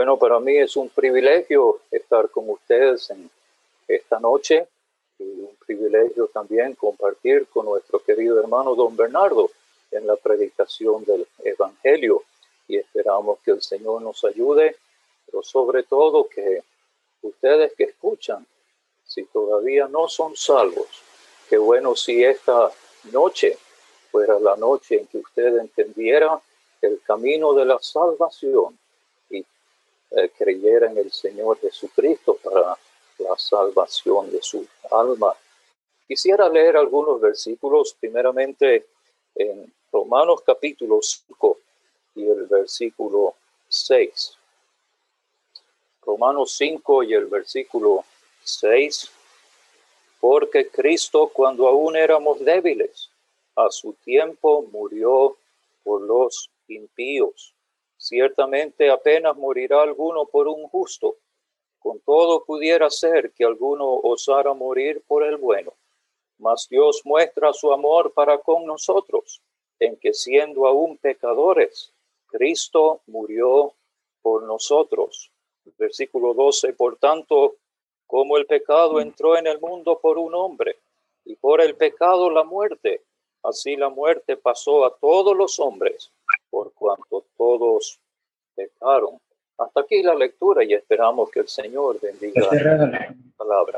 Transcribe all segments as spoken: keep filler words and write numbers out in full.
Bueno, para mí es un privilegio estar con ustedes en esta noche y un privilegio también compartir con nuestro querido hermano don Bernardo en la predicación del Evangelio, y esperamos que el Señor nos ayude, pero sobre todo que ustedes que escuchan, si todavía no son salvos, qué bueno si esta noche fuera la noche en que usted entendiera el camino de la salvación y eh, creyera en el Señor Jesucristo para la salvación de su alma. Quisiera leer algunos versículos, primeramente en Romanos capítulo cinco y el versículo seis. Romanos cinco y el versículo seis. Porque Cristo, cuando aún éramos débiles, a su tiempo murió por los impíos. Ciertamente apenas morirá alguno por un justo. Con todo pudiera ser que alguno osara morir por el bueno. Mas Dios muestra su amor para con nosotros, en que siendo aún pecadores, Cristo murió por nosotros. Versículo doce. Por tanto, como el pecado entró en el mundo por un hombre, y por el pecado la muerte, así la muerte pasó a todos los hombres, por cuanto todos pecaron. Hasta aquí la lectura y esperamos que el Señor bendiga la palabra.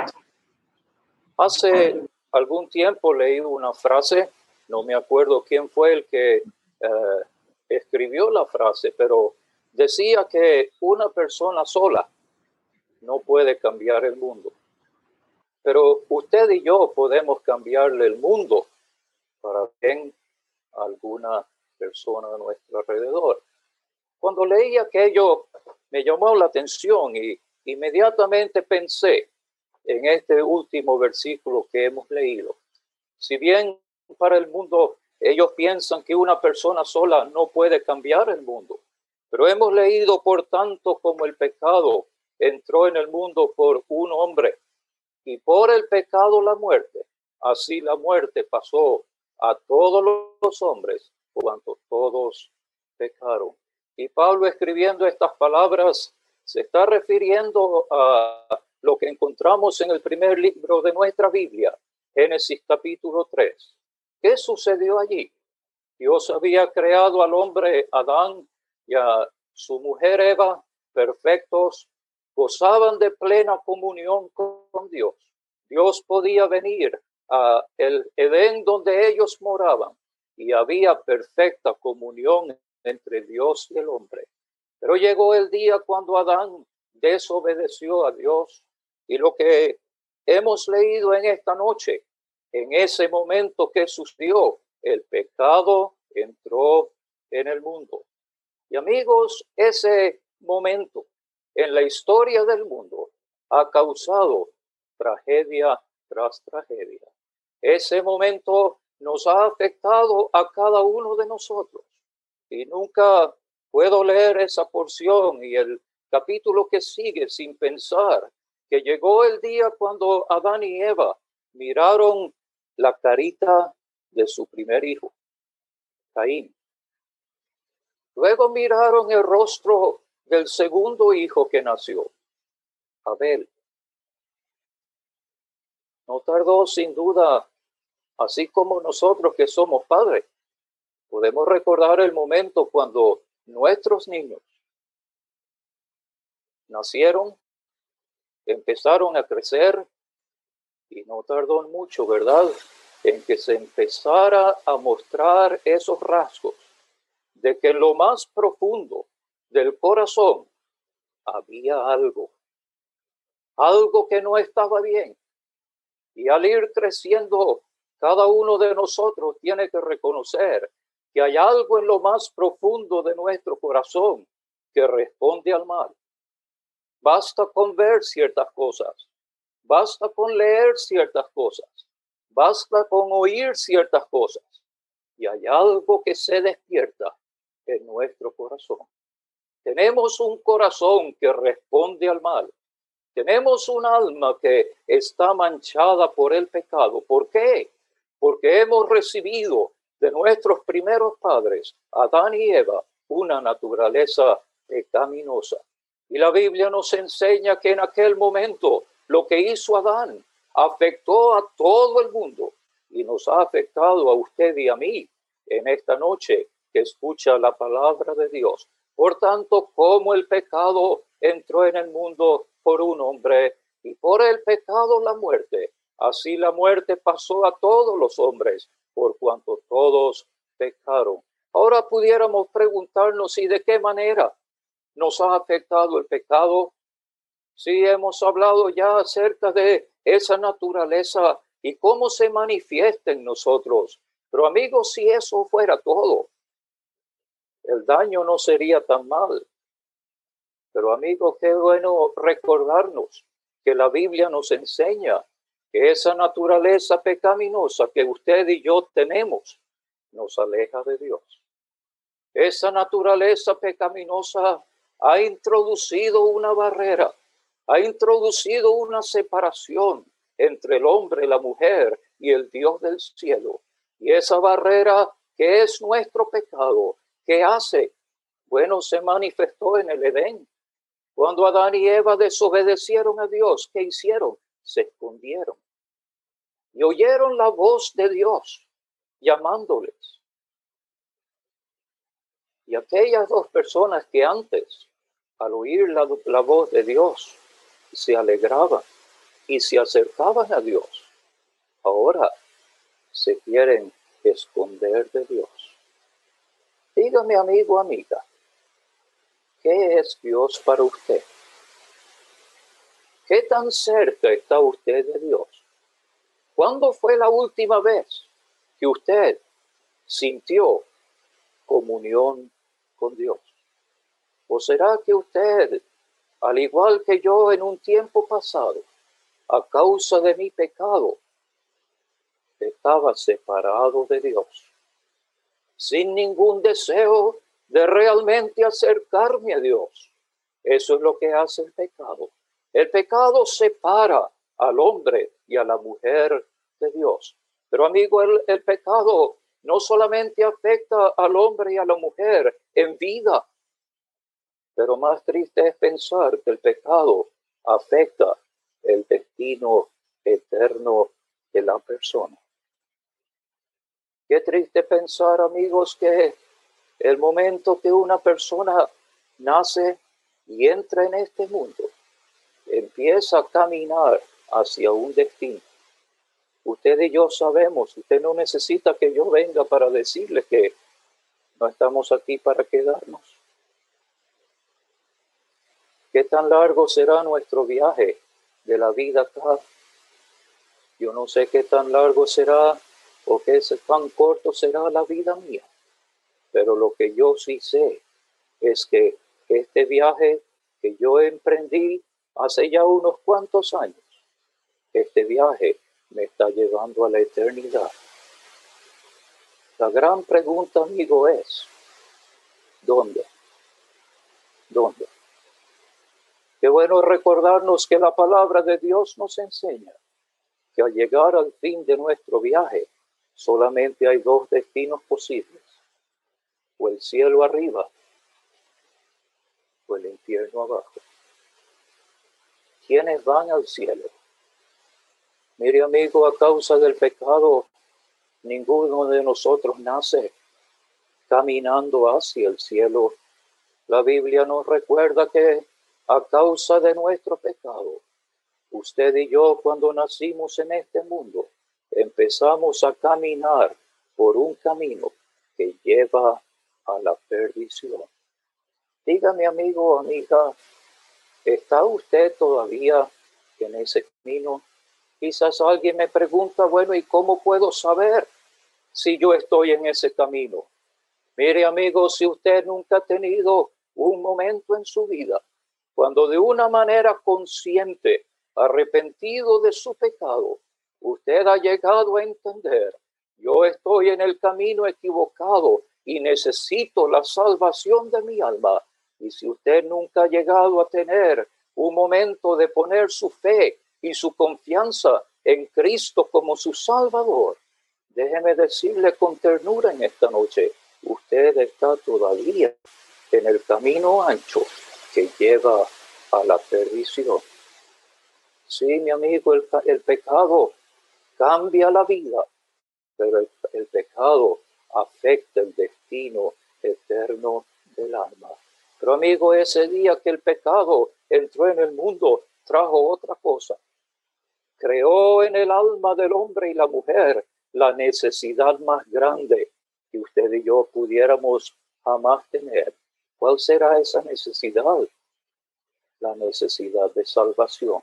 Hace algún tiempo leí una frase, no me acuerdo quién fue el que eh, escribió la frase, pero decía que una persona sola no puede cambiar el mundo. Pero usted y yo podemos cambiarle el mundo para bien a alguna persona a nuestro alrededor. Cuando leí aquello, me llamó la atención y inmediatamente pensé en este último versículo que hemos leído. Si bien para el mundo ellos piensan que una persona sola no puede cambiar el mundo, pero hemos leído, por tanto, como el pecado entró en el mundo por un hombre, y por el pecado la muerte, así la muerte pasó a todos los hombres, por cuanto todos pecaron. Y Pablo, escribiendo estas palabras, se está refiriendo a lo que encontramos en el primer libro de nuestra Biblia, Génesis capítulo tres. ¿Qué sucedió allí? Dios había creado al hombre Adán y a su mujer Eva perfectos, gozaban de plena comunión con Dios. Dios podía venir a el Edén donde ellos moraban y había perfecta comunión entre Dios y el hombre. Pero llegó el día cuando Adán desobedeció a Dios, y lo que hemos leído en esta noche, en ese momento que sucedió, el pecado entró en el mundo. Y amigos, ese momento en la historia del mundo ha causado tragedia tras tragedia. Ese momento nos ha afectado a cada uno de nosotros. Y nunca puedo leer esa porción y el capítulo que sigue sin pensar que llegó el día cuando Adán y Eva miraron la carita de su primer hijo, Caín. Luego miraron el rostro del segundo hijo que nació, Abel. No tardó sin duda, así como nosotros que somos padres, podemos recordar el momento cuando nuestros niños nacieron, empezaron a crecer, y no tardó mucho, ¿verdad?, en que se empezara a mostrar esos rasgos de que en lo más profundo del corazón había algo, algo que no estaba bien. Y al ir creciendo, cada uno de nosotros tiene que reconocer que hay algo en lo más profundo de nuestro corazón que responde al mal. Basta con ver ciertas cosas, basta con leer ciertas cosas, basta con oír ciertas cosas, y hay algo que se despierta en nuestro corazón. Tenemos un corazón que responde al mal. Tenemos un alma que está manchada por el pecado. ¿Por qué? Porque hemos recibido de nuestros primeros padres, Adán y Eva, una naturaleza pecaminosa. Y la Biblia nos enseña que en aquel momento lo que hizo Adán afectó a todo el mundo y nos ha afectado a usted y a mí en esta noche que escucha la palabra de Dios. Por tanto, como el pecado entró en el mundo por un hombre y por el pecado la muerte, así la muerte pasó a todos los hombres por cuanto todos pecaron. Ahora pudiéramos preguntarnos, ¿y de qué manera nos ha afectado el pecado? Sí, hemos hablado ya acerca de esa naturaleza y cómo se manifiesta en nosotros. Pero amigos, si eso fuera todo, el daño no sería tan mal. Pero amigos, qué bueno recordarnos que la Biblia nos enseña que esa naturaleza pecaminosa que usted y yo tenemos nos aleja de Dios. Esa naturaleza pecaminosa ha introducido una barrera, ha introducido una separación entre el hombre, la mujer y el Dios del cielo. Y esa barrera que es nuestro pecado, ¿qué hace? Bueno, se manifestó en el Edén. Cuando Adán y Eva desobedecieron a Dios, ¿qué hicieron? Se escondieron. Y oyeron la voz de Dios llamándoles. Y aquellas dos personas que antes, al oír la, la voz de Dios, se alegraban y se acercaban a Dios, ahora se quieren esconder de Dios. Dígame, amigo, amiga, ¿qué es Dios para usted? ¿Qué tan cerca está usted de Dios? ¿Cuándo fue la última vez que usted sintió comunión con Dios? ¿O será que usted, al igual que yo en un tiempo pasado, a causa de mi pecado, estaba separado de Dios, sin ningún deseo de realmente acercarme a Dios? Eso es lo que hace el pecado. El pecado separa al hombre y a la mujer de Dios. Pero amigo, el, el pecado no solamente afecta al hombre y a la mujer en vida, pero más triste es pensar que el pecado afecta el destino eterno de la persona. Qué triste pensar, amigos, que el momento que una persona nace y entra en este mundo, empieza a caminar hacia un destino. Usted y yo sabemos, usted no necesita que yo venga para decirle que no estamos aquí para quedarnos. ¿Qué tan largo será nuestro viaje de la vida acá? Yo no sé qué tan largo será o qué tan corto será la vida mía. Pero lo que yo sí sé es que este viaje que yo emprendí hace ya unos cuantos años, este viaje me está llevando a la eternidad. La gran pregunta, amigo, es, ¿dónde? ¿Dónde? Qué bueno recordarnos que la palabra de Dios nos enseña que al llegar al fin de nuestro viaje, solamente hay dos destinos posibles, o el cielo arriba, o el infierno abajo. ¿Quiénes van al cielo? Mire, amigo, a causa del pecado, ninguno de nosotros nace caminando hacia el cielo. La Biblia nos recuerda que a causa de nuestro pecado, usted y yo, cuando nacimos en este mundo, empezamos a caminar por un camino que lleva a la perdición. Dígame, amigo o amiga, ¿está usted todavía en ese camino? Quizás alguien me pregunta, bueno, ¿y cómo puedo saber si yo estoy en ese camino? Mire, amigo, si usted nunca ha tenido un momento en su vida cuando de una manera consciente, arrepentido de su pecado, usted ha llegado a entender, yo estoy en el camino equivocado y necesito la salvación de mi alma. Y si usted nunca ha llegado a tener un momento de poner su fe y su confianza en Cristo como su Salvador, déjeme decirle con ternura en esta noche, usted está todavía en el camino ancho que lleva a la perdición. Sí, mi amigo, el, el pecado cambia la vida, pero el, el pecado afecta el destino eterno del alma. Pero amigo, ese día que el pecado entró en el mundo, trajo otra cosa. Creó en el alma del hombre y la mujer la necesidad más grande que usted y yo pudiéramos jamás tener. ¿Cuál será esa necesidad? La necesidad de salvación.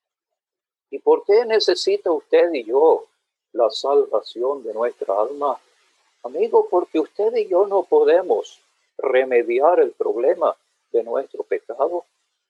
¿Y por qué necesita usted y yo la salvación de nuestra alma? Amigo, porque usted y yo no podemos remediar el problema de nuestro pecado.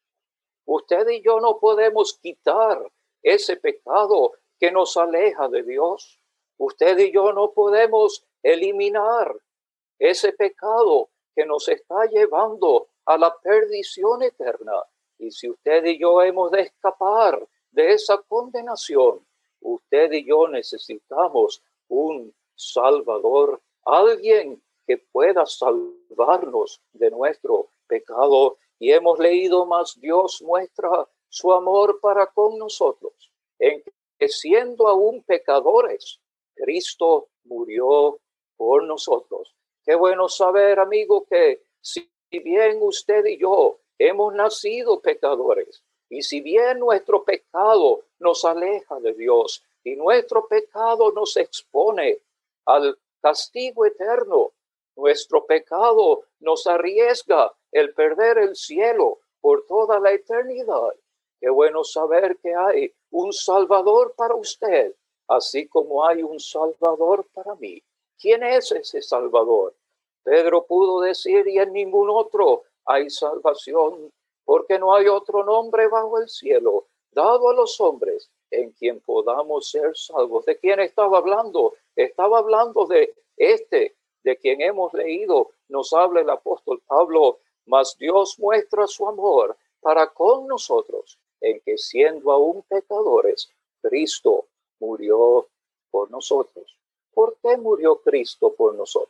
Usted y yo no podemos quitar ese pecado que nos aleja de Dios. Usted y yo no podemos eliminar ese pecado que nos está llevando a la perdición eterna. Y si usted y yo hemos de escapar de esa condenación, usted y yo necesitamos un Salvador, alguien que pueda salvarnos de nuestro pecado. Y hemos leído, más Dios muestra su amor para con nosotros, en que siendo aún pecadores, Cristo murió por nosotros. Qué bueno saber, amigo, que si bien usted y yo hemos nacido pecadores, y si bien nuestro pecado nos aleja de Dios, y nuestro pecado nos expone al castigo eterno, nuestro pecado nos arriesga el perder el cielo por toda la eternidad. Qué bueno saber que hay un Salvador para usted, así como hay un Salvador para mí. ¿Quién es ese Salvador? Pedro pudo decir, y en ningún otro hay salvación, porque no hay otro nombre bajo el cielo dado a los hombres en quien podamos ser salvos. ¿De quién estaba hablando? Estaba hablando de este, de quien hemos leído, nos habla el apóstol Pablo, mas Dios muestra su amor para con nosotros, en que siendo aún pecadores, Cristo murió por nosotros. ¿Por qué murió Cristo por nosotros?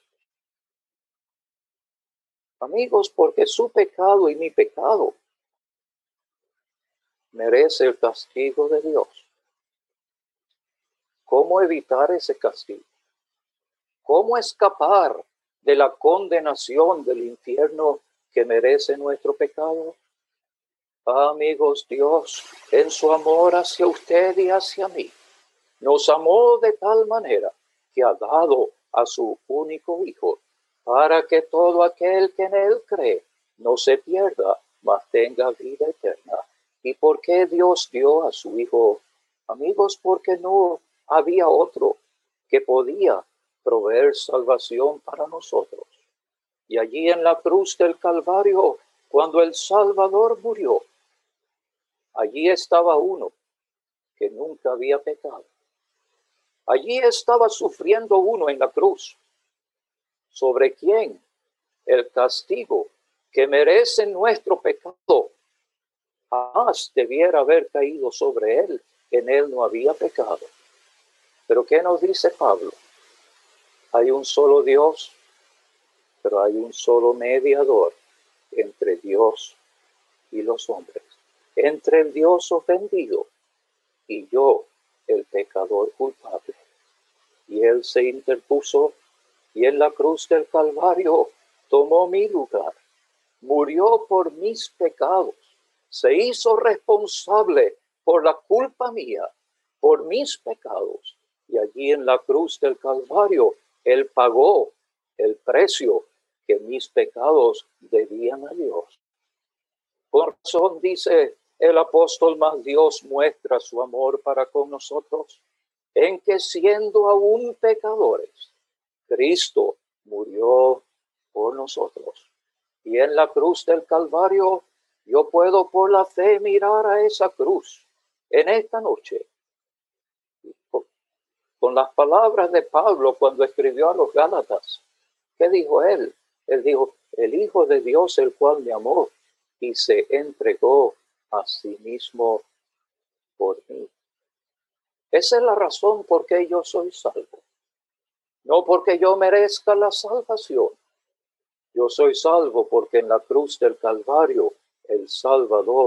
Amigos, porque su pecado y mi pecado merece el castigo de Dios. ¿Cómo evitar ese castigo? ¿Cómo escapar de la condenación del infierno que merece nuestro pecado? Amigos, Dios, en su amor hacia usted y hacia mí, nos amó de tal manera que ha dado a su único Hijo, para que todo aquel que en él cree no se pierda, mas tenga vida eterna. ¿Y por qué Dios dio a su Hijo? Amigos, porque no había otro que podía proveer salvación para nosotros. Y allí en la cruz del Calvario, cuando el Salvador murió, allí estaba uno que nunca había pecado. Allí estaba sufriendo uno en la cruz, sobre quien el castigo que merece nuestro pecado jamás debiera haber caído sobre él. En él no había pecado. Pero ¿qué nos dice Pablo? Hay un solo Dios, pero hay un solo mediador entre Dios y los hombres, entre el Dios ofendido y yo, el pecador culpable. Y él se interpuso y en la cruz del Calvario tomó mi lugar, murió por mis pecados, se hizo responsable por la culpa mía, por mis pecados. Y allí en la cruz del Calvario, él pagó el precio que mis pecados debían a Dios. Por razón dice el apóstol, más Dios muestra su amor para con nosotros, en que siendo aún pecadores, Cristo murió por nosotros. Y en la cruz del Calvario, yo puedo por la fe mirar a esa cruz en esta noche. Con las palabras de Pablo cuando escribió a los Gálatas, ¿qué dijo él? Él dijo, el Hijo de Dios, el cual me amó y se entregó a sí mismo por mí. Esa es la razón por qué yo soy salvo. No porque yo merezca la salvación. Yo soy salvo porque en la cruz del Calvario el Salvador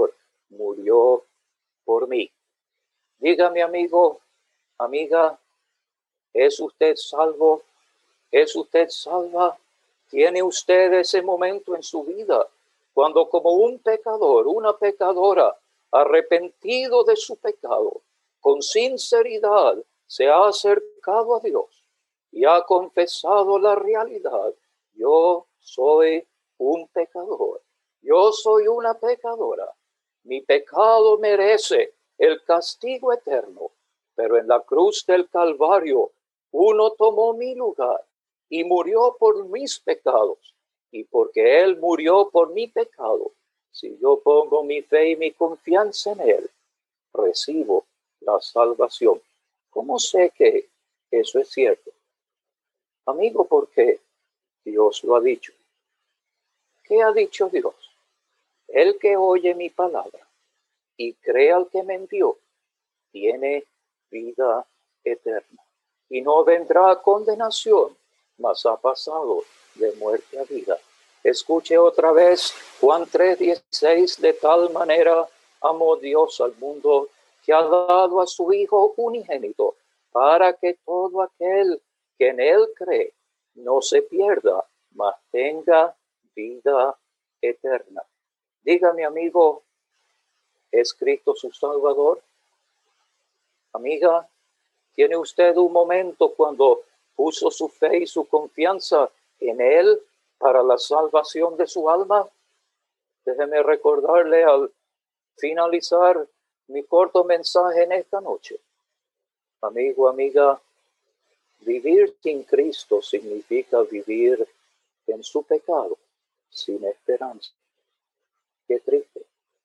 murió por mí. Dígame, amigo, amiga, ¿es usted salvo? ¿Es usted salva? ¿Tiene usted ese momento en su vida cuando como un pecador, una pecadora, arrepentido de su pecado, con sinceridad se ha acercado a Dios y ha confesado la realidad? Yo soy un pecador. Yo soy una pecadora. Mi pecado merece el castigo eterno, pero en la cruz del Calvario uno tomó mi lugar y murió por mis pecados. Y porque Él murió por mi pecado, si yo pongo mi fe y mi confianza en Él, recibo la salvación. ¿Cómo sé que eso es cierto? Amigo, porque Dios lo ha dicho. ¿Qué ha dicho Dios? El que oye mi palabra y cree al que me envió, tiene vida eterna y no vendrá a condenación, mas ha pasado de muerte a vida. Escuche otra vez Juan tres dieciséis: de tal manera amó Dios al mundo que ha dado a su Hijo unigénito, para que todo aquel que en Él cree no se pierda, mas tenga vida eterna. Dígame, amigo, ¿es Cristo su Salvador? Amiga, ¿tiene usted un momento cuando puso su fe y su confianza en Él para la salvación de su alma? Déjeme recordarle al finalizar mi corto mensaje en esta noche. Amigo, amiga, vivir sin Cristo significa vivir en su pecado, sin esperanza. Qué triste.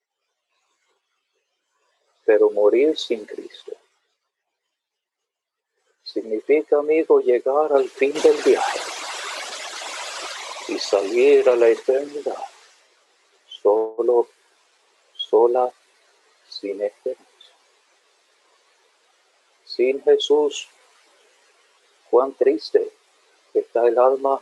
Pero morir sin Cristo significa, amigo, llegar al fin del viaje y salir a la eternidad solo, sola, sin esperanza. Sin Jesús, cuán triste está el alma.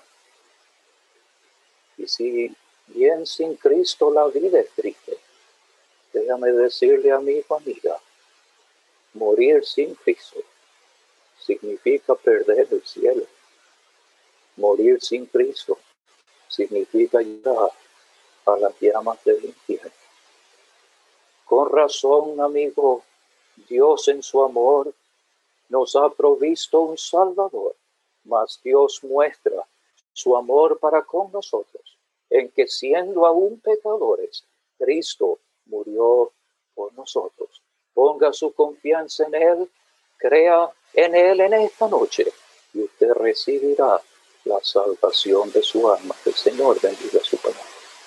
Y si bien sin Cristo la vida es triste, déjame decirle, amigo, amiga, morir sin Cristo significa perder el cielo. Morir sin Cristo significa llegar a las llamas del infierno. Con razón, amigo, Dios en su amor nos ha provisto un Salvador, mas Dios muestra su amor para con nosotros, en que siendo aún pecadores, Cristo murió por nosotros. Ponga su confianza en Él, crea en Él en esta noche, y usted recibirá la salvación de su alma. Que el Señor bendiga su palabra.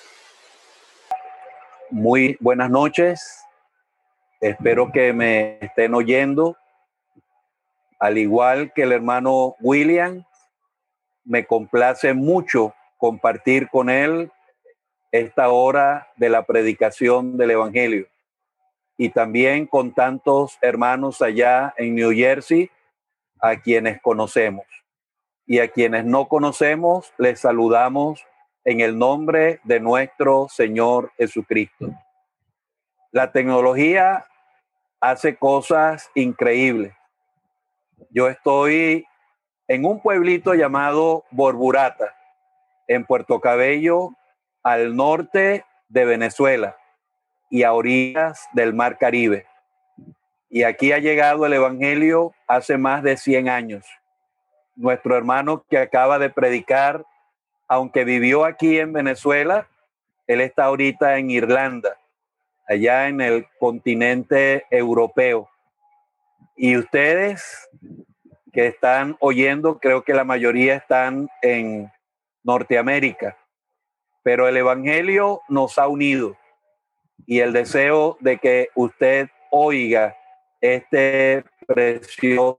Muy buenas noches. Espero que me estén oyendo. Al igual que el hermano William, me complace mucho compartir con él esta hora de la predicación del Evangelio. Y también con tantos hermanos allá en New Jersey, a quienes conocemos. Y a quienes no conocemos, les saludamos en el nombre de nuestro Señor Jesucristo. La tecnología hace cosas increíbles. Yo estoy en un pueblito llamado Borburata, en Puerto Cabello, al norte de Venezuela y a orillas del Mar Caribe. Y aquí ha llegado el Evangelio hace más de cien años. Nuestro hermano que acaba de predicar, aunque vivió aquí en Venezuela, él está ahorita en Irlanda, allá en el continente europeo. Y ustedes que están oyendo, creo que la mayoría están en Norteamérica, pero el Evangelio nos ha unido y el deseo de que usted oiga este precioso.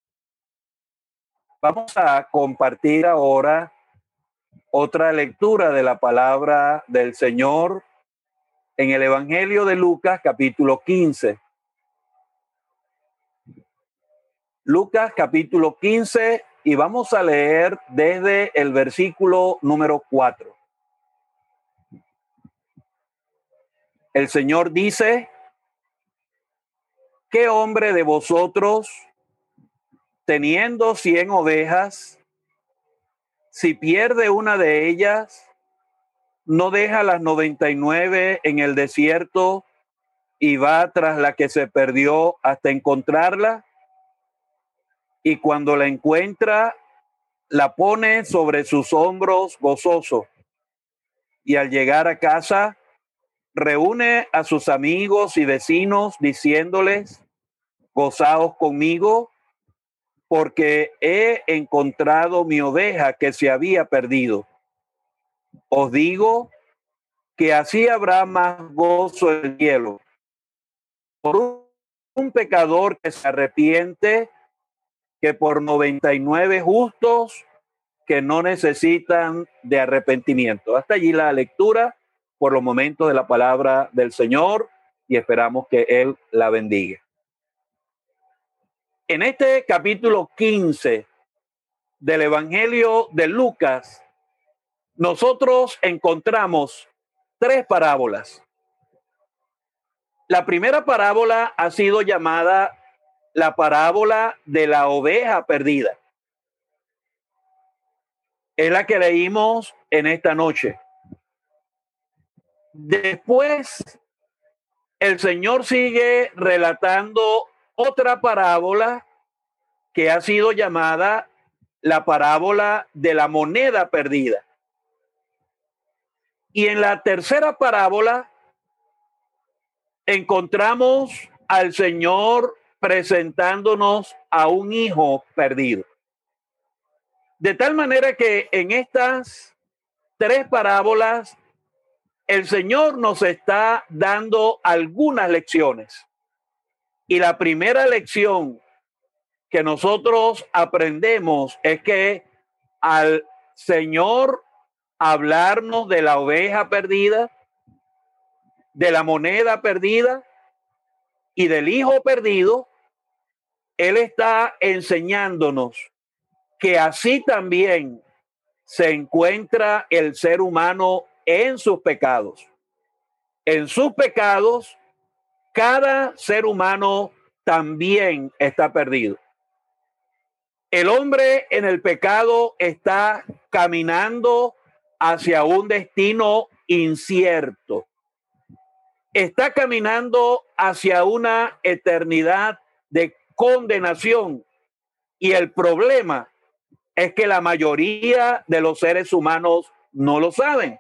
Vamos a compartir ahora otra lectura de la palabra del Señor en el Evangelio de Lucas, capítulo quince. Lucas, capítulo quince, y vamos a leer desde el versículo número cuatro. el Señor dice: ¿qué hombre de vosotros, teniendo cien ovejas, si pierde una de ellas, no deja las noventa y nueve en el desierto y va tras la que se perdió hasta encontrarla? Y cuando la encuentra, la pone sobre sus hombros gozoso. Y al llegar a casa, reúne a sus amigos y vecinos diciéndoles: gozaos conmigo, porque he encontrado mi oveja que se había perdido. Os digo que así habrá más gozo en el cielo por un pecador que se arrepiente que por noventa y nueve justos que no necesitan de arrepentimiento. Hasta allí la lectura por los momentos de la palabra del Señor, y esperamos que Él la bendiga. En este capítulo quince del Evangelio de Lucas, nosotros encontramos tres parábolas. La primera parábola ha sido llamada la parábola de la oveja perdida. Es la que leímos en esta noche. Después, el Señor sigue relatando otra parábola que ha sido llamada la parábola de la moneda perdida. Y en la tercera parábola encontramos al Señor presentándonos a un hijo perdido. De tal manera que en estas tres parábolas el Señor nos está dando algunas lecciones. Y la primera lección que nosotros aprendemos es que al Señor hablarnos de la oveja perdida, de la moneda perdida y del hijo perdido, Él está enseñándonos que así también se encuentra el ser humano en sus pecados. En sus pecados, cada ser humano también está perdido. El hombre en el pecado está caminando hacia un destino incierto. Está caminando hacia una eternidad de condenación. Y el problema es que la mayoría de los seres humanos no lo saben.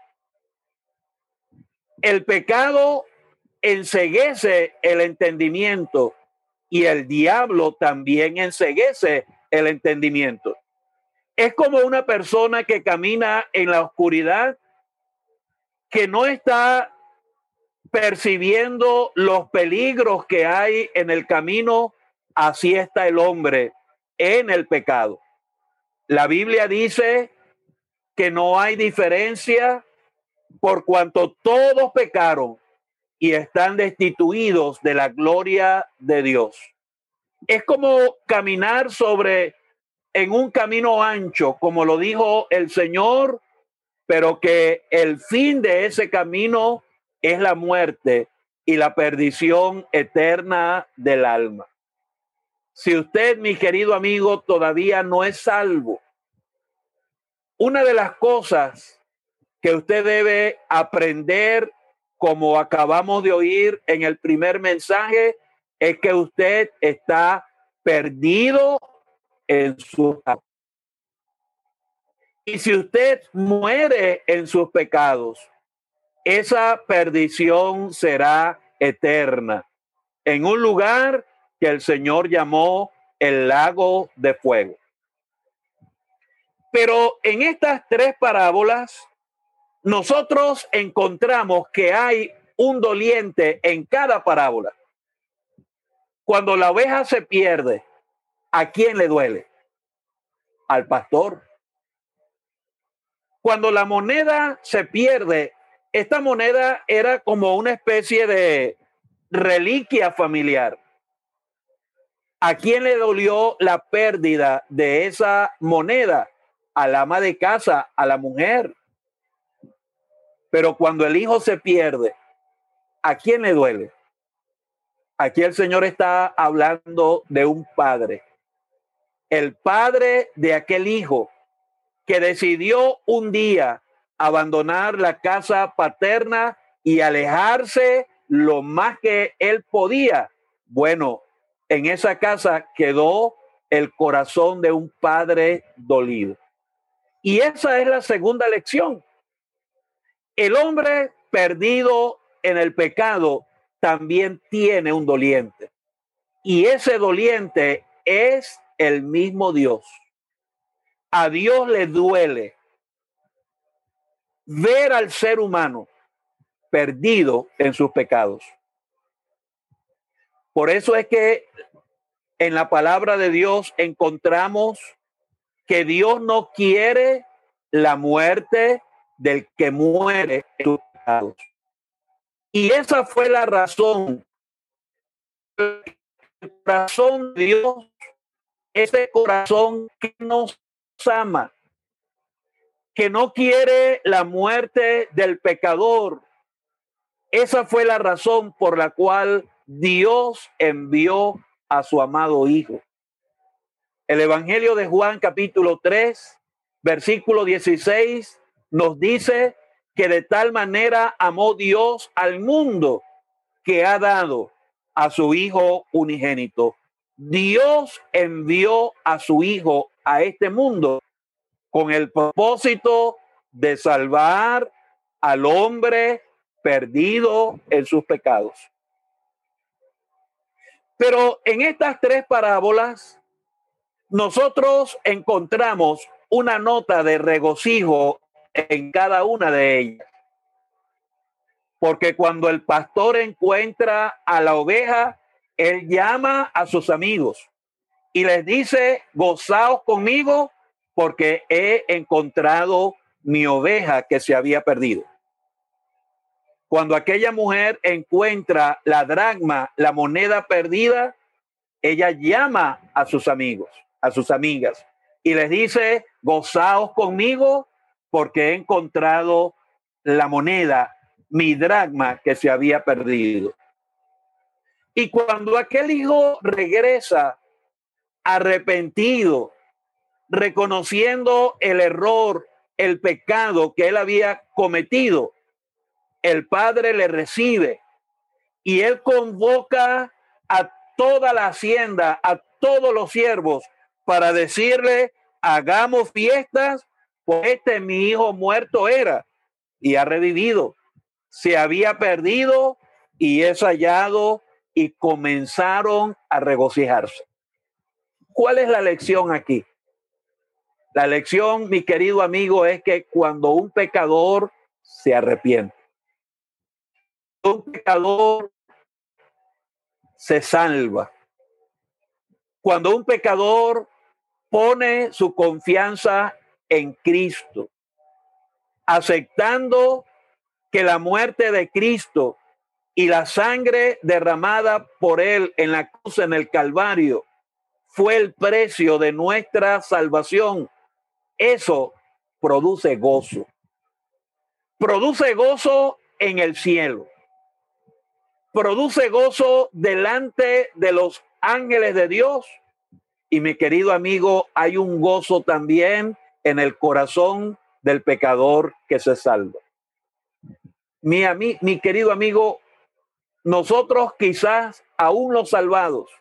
El pecado enceguece el entendimiento y el diablo también enceguece el entendimiento. Es como una persona que camina en la oscuridad, que no está percibiendo los peligros que hay en el camino. Así está el hombre en el pecado. La Biblia dice que no hay diferencia por cuanto todos pecaron y están destituidos de la gloria de Dios. Es como caminar sobre en un camino ancho, como lo dijo el Señor, pero que el fin de ese camino es la muerte y la perdición eterna del alma. Si usted, mi querido amigo, todavía no es salvo, una de las cosas que usted debe aprender, como acabamos de oír en el primer mensaje, es que usted está perdido en su pecado. Y si usted muere en sus pecados, esa perdición será eterna en un lugar que el Señor llamó el lago de fuego. Pero en estas tres parábolas nosotros encontramos que hay un doliente en cada parábola. Cuando la oveja se pierde, ¿a quién le duele? Al pastor. Cuando la moneda se pierde, esta moneda era como una especie de reliquia familiar. ¿A quién le dolió la pérdida de esa moneda? Al ama de casa, a la mujer. Pero cuando el hijo se pierde, ¿A quién le duele? Aquí el Señor está hablando de un padre. El padre de aquel hijo que decidió un día abandonar la casa paterna y alejarse lo más que él podía. Bueno, en esa casa quedó el corazón de un padre dolido. Y esa es la segunda lección. El hombre perdido en el pecado también tiene un doliente. Y ese doliente es el mismo Dios. A Dios le duele ver al ser humano perdido en sus pecados. Por eso es que en la palabra de Dios encontramos que Dios no quiere la muerte del que muere en sus pecados. Y esa fue la razón. El corazón de Dios, ese corazón que nos ama, que no quiere la muerte del pecador. Esa fue la razón por la cual Dios envió a su amado Hijo. El Evangelio de Juan capítulo tres, versículo dieciséis, nos dice que de tal manera amó Dios al mundo que ha dado a su Hijo unigénito. Dios envió a su Hijo a este mundo con el propósito de salvar al hombre perdido en sus pecados. Pero en estas tres parábolas nosotros encontramos una nota de regocijo en cada una de ellas. Porque cuando el pastor encuentra a la oveja, él llama a sus amigos y les dice: gozaos conmigo porque he encontrado mi oveja que se había perdido. Cuando aquella mujer encuentra la dracma, la moneda perdida, ella llama a sus amigos, a sus amigas, y les dice: gozaos conmigo porque he encontrado la moneda, mi dracma que se había perdido. Y cuando aquel hijo regresa arrepentido, reconociendo el error, el pecado que él había cometido, el padre le recibe y él convoca a toda la hacienda, a todos los siervos, para decirle: hagamos fiestas, pues este mi hijo muerto era y ha revivido, se había perdido y es hallado, y comenzaron a regocijarse. ¿Cuál es la lección aquí? La lección, mi querido amigo, es que cuando un pecador se arrepiente, un pecador se salva. Cuando un pecador pone su confianza en Cristo, aceptando que la muerte de Cristo y la sangre derramada por él en la cruz, en el Calvario, fue el precio de nuestra salvación, eso produce gozo. Produce gozo en el cielo. Produce gozo delante de los ángeles de Dios. Y mi querido amigo, hay un gozo también en el corazón del pecador que se salva. Mi, ami, mi querido amigo, nosotros quizás aún los salvados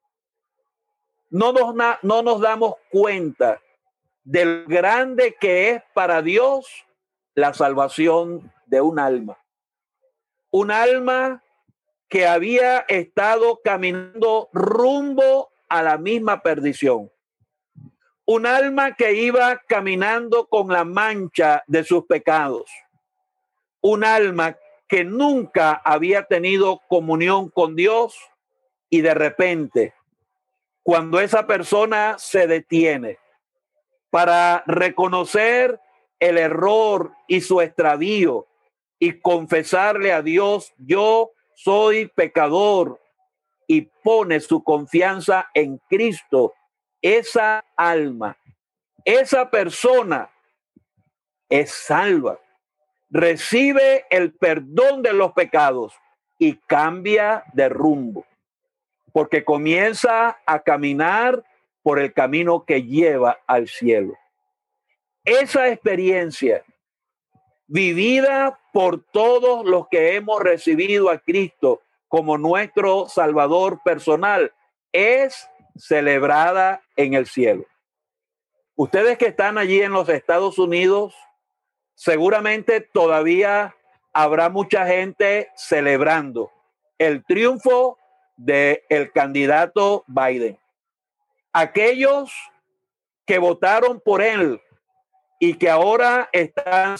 no nos, no nos damos cuenta de lo grande que es para Dios la salvación de un alma. Un alma que había estado caminando rumbo a la misma perdición. Un alma que iba caminando con la mancha de sus pecados. Un alma que nunca había tenido comunión con Dios, y de repente, cuando esa persona se detiene para reconocer el error y su extravío y confesarle a Dios: yo soy pecador, y pone su confianza en Cristo, esa alma, esa persona es salva, recibe el perdón de los pecados y cambia de rumbo, porque comienza a caminar por el camino que lleva al cielo. Esa experiencia vivida por todos los que hemos recibido a Cristo como nuestro Salvador personal es celebrada en el cielo. Ustedes que están allí en los Estados Unidos, seguramente todavía habrá mucha gente celebrando el triunfo del candidato Biden. Aquellos que votaron por él y que ahora están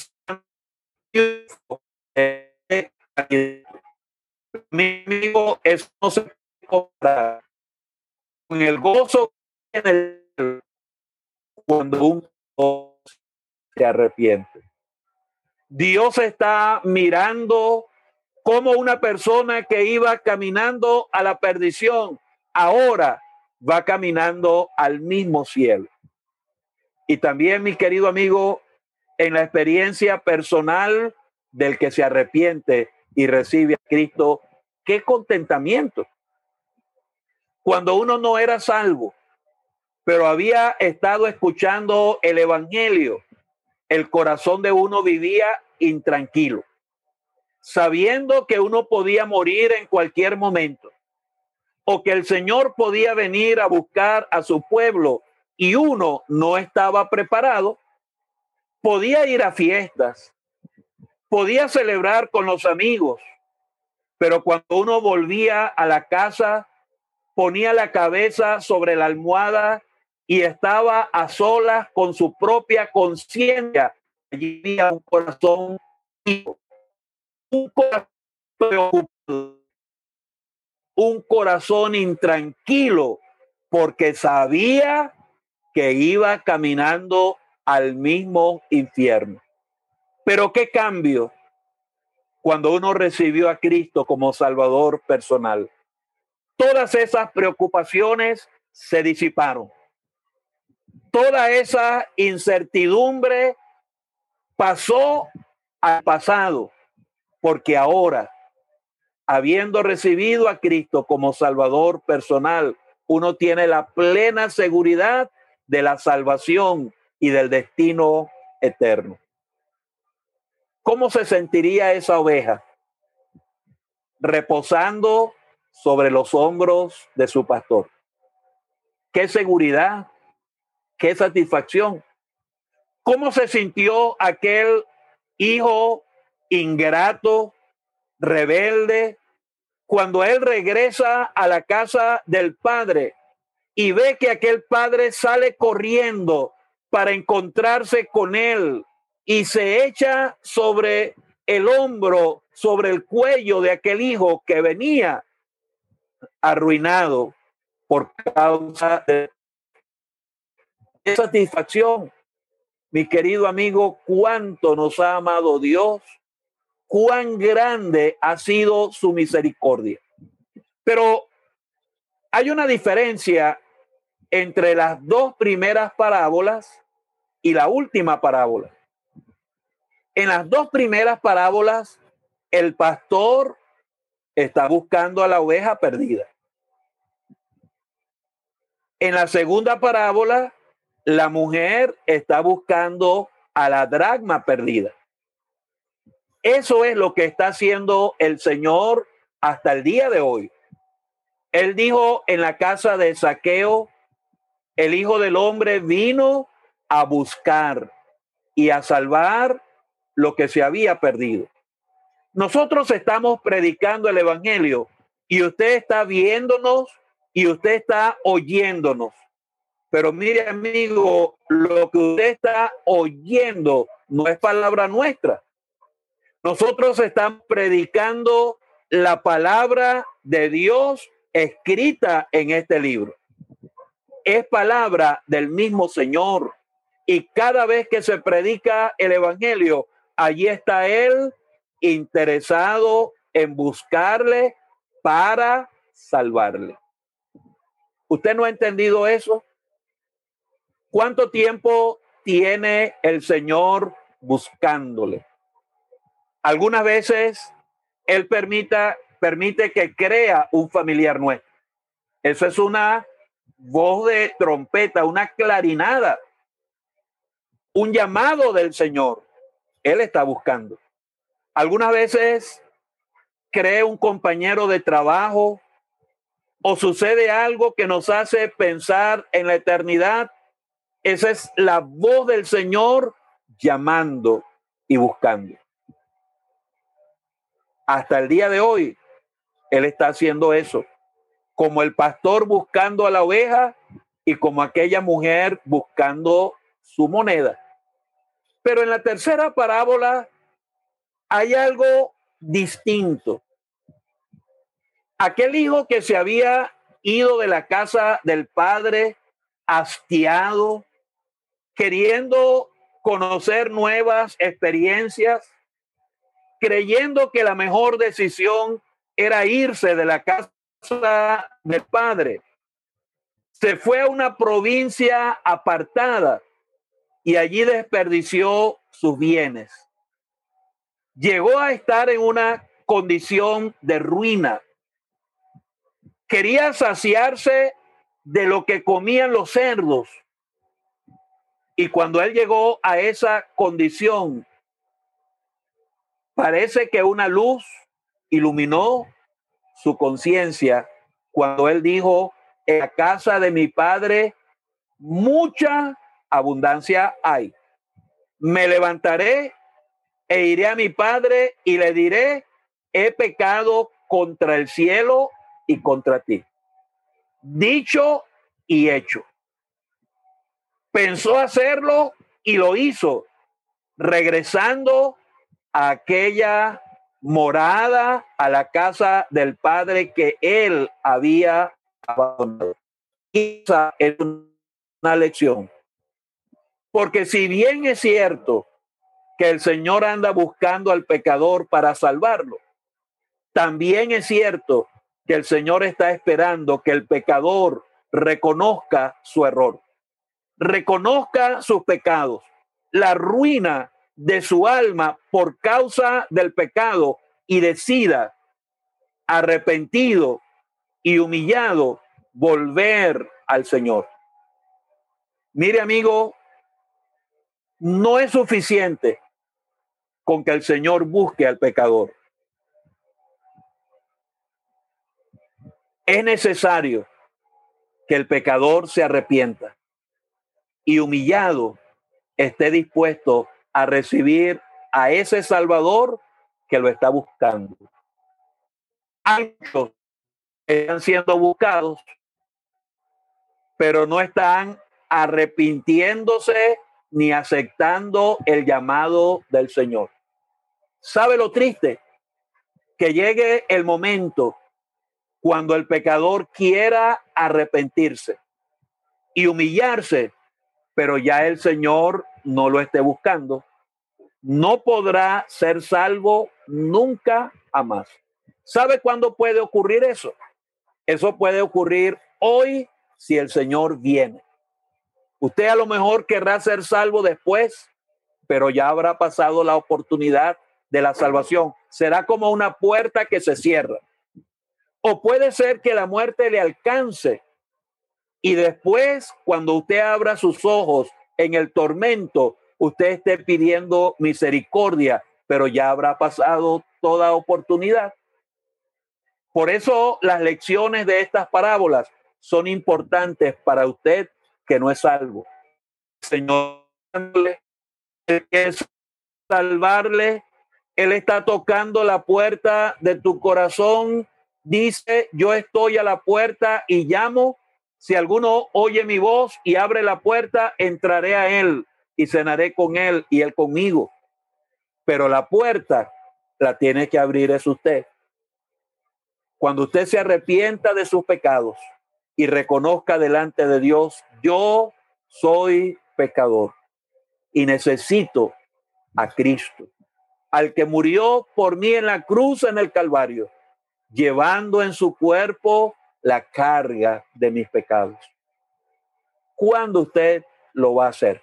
mi amigo, eso no se compra con el gozo en el, cuando un se arrepiente. Dios está mirando cómo una persona que iba caminando a la perdición ahora va caminando al mismo cielo. Y también, mi querido amigo, en la experiencia personal del que se arrepiente y recibe a Cristo, qué contentamiento. Cuando uno no era salvo, pero había estado escuchando el evangelio, el corazón de uno vivía intranquilo, sabiendo que uno podía morir en cualquier momento, o que el Señor podía venir a buscar a su pueblo y uno no estaba preparado. Podía ir a fiestas, podía celebrar con los amigos, pero cuando uno volvía a la casa, ponía la cabeza sobre la almohada y estaba a solas con su propia conciencia. Allí había un corazón, un corazón preocupado, un corazón intranquilo, porque sabía que iba caminando al mismo infierno. Pero qué cambio cuando uno recibió a Cristo como Salvador personal. Todas esas preocupaciones se disiparon. Toda esa incertidumbre pasó al pasado, porque ahora, habiendo recibido a Cristo como Salvador personal, uno tiene la plena seguridad de la salvación y del destino eterno. ¿Cómo se sentiría esa oveja? Reposando sobre los hombros de su pastor. Qué seguridad, qué satisfacción. ¿Cómo se sintió aquel hijo ingrato, rebelde, cuando él regresa a la casa del padre y ve que aquel padre sale corriendo para encontrarse con él y se echa sobre el hombro, sobre el cuello de aquel hijo que venía arruinado por causa de satisfacción? Mi querido amigo, cuánto nos ha amado Dios, cuán grande ha sido su misericordia. Pero hay una diferencia entre las dos primeras parábolas y la última parábola. En las dos primeras parábolas, el pastor está buscando a la oveja perdida. En la segunda parábola, la mujer está buscando a la dracma perdida. Eso es lo que está haciendo el Señor hasta el día de hoy. Él dijo en la casa de Zaqueo, el Hijo del Hombre vino a buscar y a salvar lo que se había perdido. Nosotros estamos predicando el evangelio y usted está viéndonos y usted está oyéndonos. Pero mire, amigo, lo que usted está oyendo no es palabra nuestra. Nosotros estamos predicando la palabra de Dios escrita en este libro. Es palabra del mismo Señor. Y cada vez que se predica el evangelio, allí está Él interesado en buscarle para salvarle. ¿Usted no ha entendido eso? ¿Cuánto tiempo tiene el Señor buscándole? Algunas veces Él permita, permite que crea un familiar nuestro. Eso es una voz de trompeta, una clarinada, un llamado del Señor. Él está buscando. Algunas veces cree un compañero de trabajo o sucede algo que nos hace pensar en la eternidad. Esa es la voz del Señor llamando y buscando. Hasta el día de hoy, Él está haciendo eso, como el pastor buscando a la oveja y como aquella mujer buscando su moneda. Pero en la tercera parábola hay algo distinto. Aquel hijo que se había ido de la casa del padre hastiado, queriendo conocer nuevas experiencias, creyendo que la mejor decisión era irse de la casa del padre. Se fue a una provincia apartada y allí desperdició sus bienes. Llegó a estar en una condición de ruina. Quería saciarse de lo que comían los cerdos. Y cuando él llegó a esa condición, parece que una luz iluminó su conciencia cuando él dijo: en la casa de mi padre mucha abundancia hay. Me levantaré e iré a mi padre y le diré: he pecado contra el cielo y contra ti. Dicho y hecho. Pensó hacerlo y lo hizo, regresando a aquella morada, a la casa del padre que él había abandonado. Esa es una lección. Porque si bien es cierto que el Señor anda buscando al pecador para salvarlo, también es cierto que el Señor está esperando que el pecador reconozca su error, reconozca sus pecados, la ruina de su alma por causa del pecado y decida, arrepentido y humillado, volver al Señor. Mire, amigo, no es suficiente con que el Señor busque al pecador. Es necesario que el pecador se arrepienta y humillado esté dispuesto a recibir a ese Salvador que lo está buscando. Muchos están siendo buscados, pero no están arrepintiéndose ni aceptando el llamado del Señor. ¿Sabe lo triste? Que llegue el momento cuando el pecador quiera arrepentirse y humillarse, pero ya el Señor no lo esté buscando, no podrá ser salvo nunca jamás. ¿Sabe cuándo puede ocurrir eso? Eso puede ocurrir hoy si el Señor viene. Usted a lo mejor querrá ser salvo después, pero ya habrá pasado la oportunidad de la salvación. Será como una puerta que se cierra. O puede ser que la muerte le alcance y después, cuando usted abra sus ojos en el tormento, usted esté pidiendo misericordia, pero ya habrá pasado toda oportunidad. Por eso las lecciones de estas parábolas son importantes para usted que no es salvo. Señor, Él quiere salvarle. Él está tocando la puerta de tu corazón. Dice: yo estoy a la puerta y llamo. Si alguno oye mi voz y abre la puerta, entraré a él y cenaré con él y él conmigo. Pero la puerta la tiene que abrir es usted. Cuando usted se arrepienta de sus pecados y reconozca delante de Dios: yo soy pecador y necesito a Cristo, al que murió por mí en la cruz en el Calvario, llevando en su cuerpo la carga de mis pecados. ¿Cuándo usted lo va a hacer?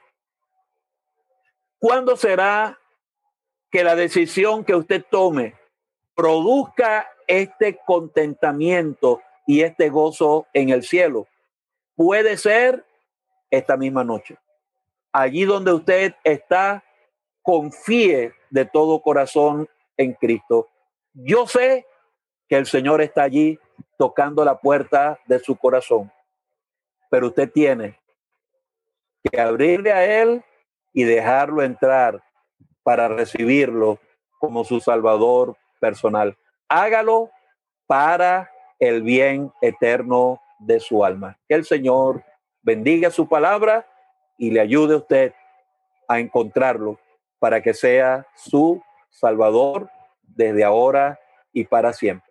¿Cuándo será que la decisión que usted tome produzca este contentamiento y este gozo en el cielo? Puede ser esta misma noche. Allí donde usted está, confíe de todo corazón en Cristo. Yo sé que el Señor está allí tocando la puerta de su corazón, pero usted tiene que abrirle a Él y dejarlo entrar para recibirlo como su Salvador personal. Hágalo para el bien eterno de su alma. Que el Señor bendiga su palabra y le ayude a usted a encontrarlo para que sea su Salvador desde ahora y para siempre.